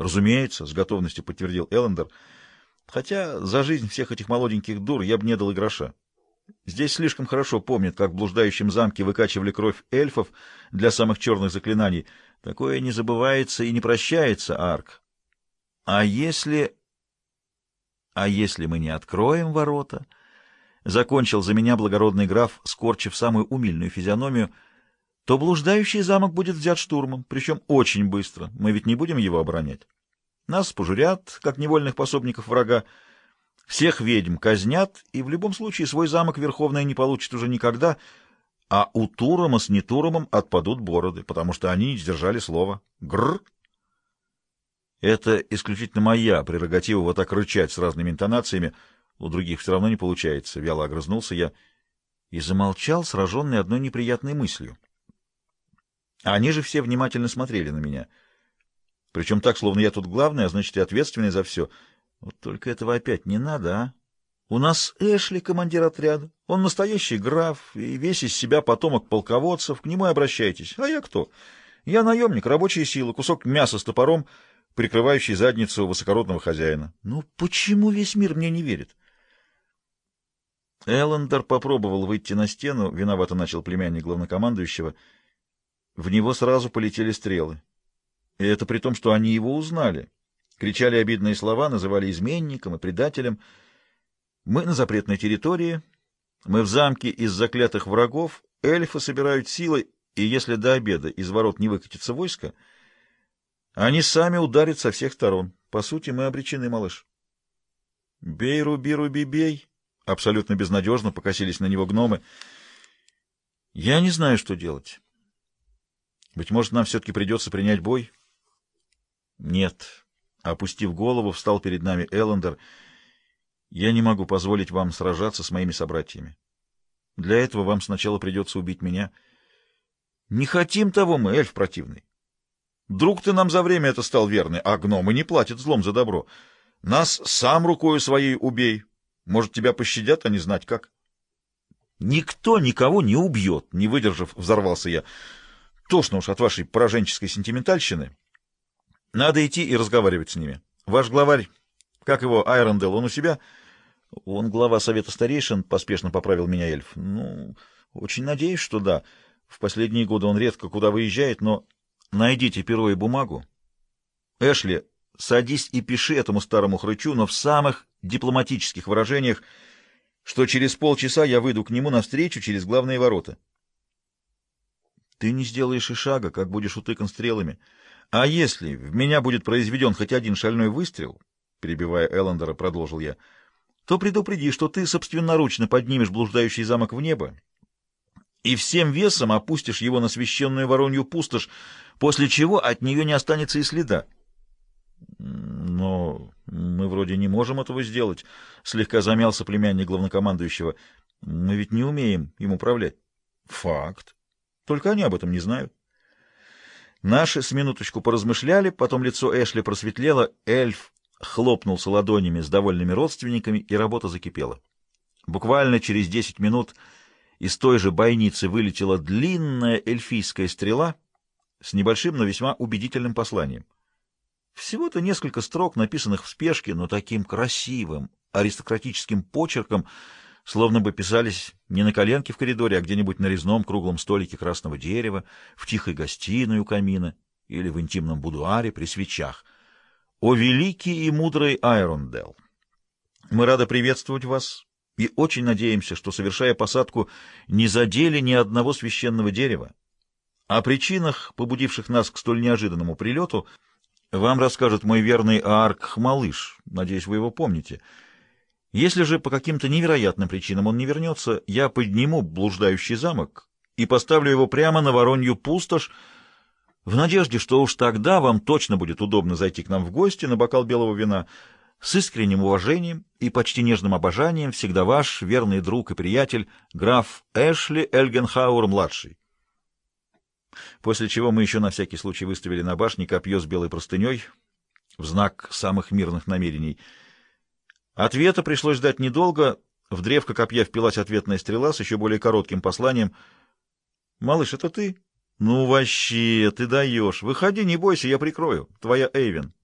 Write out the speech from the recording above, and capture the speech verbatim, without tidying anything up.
Разумеется, — с готовностью подтвердил Эллендер. Хотя за жизнь всех этих молоденьких дур я бы не дал и гроша. Здесь слишком хорошо помнят, как в блуждающем замке выкачивали кровь эльфов для самых черных заклинаний. Такое не забывается и не прощается, Арк. А если... А если мы не откроем ворота? Закончил за меня благородный граф, скорчив самую умильную физиономию, то блуждающий замок будет взят штурмом, причем очень быстро. Мы ведь не будем его оборонять. Нас пожурят, как невольных пособников врага, всех ведьм казнят, и в любом случае свой замок Верховная не получит уже никогда, а у Турома с Нетуромом отпадут бороды, потому что они не сдержали слова. Гррр! Это исключительно моя прерогатива вот так рычать с разными интонациями, у других все равно не получается, — вяло огрызнулся я и замолчал, сраженный одной неприятной мыслью. Они же все внимательно смотрели на меня. Причем так, словно я тут главный, а значит и ответственный за все. Вот только этого опять не надо, а? У нас Эшли, командир отряда. Он настоящий граф и весь из себя потомок полководцев. К нему и обращайтесь. А я кто? Я наемник, рабочая сила, кусок мяса с топором, прикрывающий задницу высокородного хозяина. Ну почему весь мир мне не верит? Эллендер попробовал выйти на стену, виновато начал племянник главнокомандующего. В него сразу полетели стрелы. И это при том, что они его узнали. Кричали обидные слова, называли изменником и предателем. Мы на запретной территории, мы в замке из заклятых врагов, эльфы собирают силы, и если до обеда из ворот не выкатится войско, они сами ударят со всех сторон. По сути, мы обречены, малыш. Бей, руби, руби, бей. Абсолютно безнадежно покосились на него гномы. Я не знаю, что делать. Быть может, нам все-таки придется принять бой? Нет. Опустив голову, встал перед нами Эллендер. Я не могу позволить вам сражаться с моими собратьями. Для этого вам сначала придется убить меня. Не хотим того мы, эльф противный. Друг ты нам за время это стал верный, а гномы не платят злом за добро. Нас сам рукою своей убей. Может, тебя пощадят, а не знать как. Никто никого не убьет, не выдержав, взорвался я. Тошно уж от вашей пораженческой сентиментальщины. Надо идти и разговаривать с ними. Ваш главарь, как его, Айрондел, он у себя? Он глава совета старейшин, поспешно поправил меня эльф. Ну, очень надеюсь, что да. В последние годы он редко куда выезжает, но найдите перо и бумагу. Эшли, садись и пиши этому старому хрычу, но в самых дипломатических выражениях, что через полчаса я выйду к нему навстречу через главные ворота. Ты не сделаешь и шага, как будешь утыкан стрелами. А если в меня будет произведен хоть один шальной выстрел, перебивая Эллендера, продолжил я, то предупреди, что ты собственноручно поднимешь блуждающий замок в небо и всем весом опустишь его на священную воронью пустошь, после чего от нее не останется и следа. Но мы вроде не можем этого сделать, слегка замялся племянник главнокомандующего. Мы ведь не умеем им управлять. Факт. Только они об этом не знают. Наши с минуточку поразмышляли, потом лицо Эшли просветлело, эльф хлопнулся ладонями с довольными родственниками, и работа закипела. Буквально через десять минут из той же бойницы вылетела длинная эльфийская стрела с небольшим, но весьма убедительным посланием. Всего-то несколько строк, написанных в спешке, но таким красивым, аристократическим почерком, словно бы писались не на коленке в коридоре, а где-нибудь на резном круглом столике красного дерева, в тихой гостиной у камина или в интимном будуаре при свечах. «О великий и мудрый Айрондел! Мы рады приветствовать вас и очень надеемся, что, совершая посадку, не задели ни одного священного дерева. О причинах, побудивших нас к столь неожиданному прилету, вам расскажет мой верный Аарк-малыш. Надеюсь, вы его помните. Если же по каким-то невероятным причинам он не вернется, я подниму блуждающий замок и поставлю его прямо на Воронью пустошь, в надежде, что уж тогда вам точно будет удобно зайти к нам в гости на бокал белого вина. С искренним уважением и почти нежным обожанием всегда ваш верный друг и приятель, граф Эшли Эльгенхауэр-младший». После чего мы еще на всякий случай выставили на башне копье с белой простыней в знак самых мирных намерений. Ответа пришлось ждать недолго. В древко копья впилась ответная стрела с еще более коротким посланием. «Малыш, это ты?» «Ну вообще, ты даешь. Выходи, не бойся, я прикрою. Твоя Эйвен».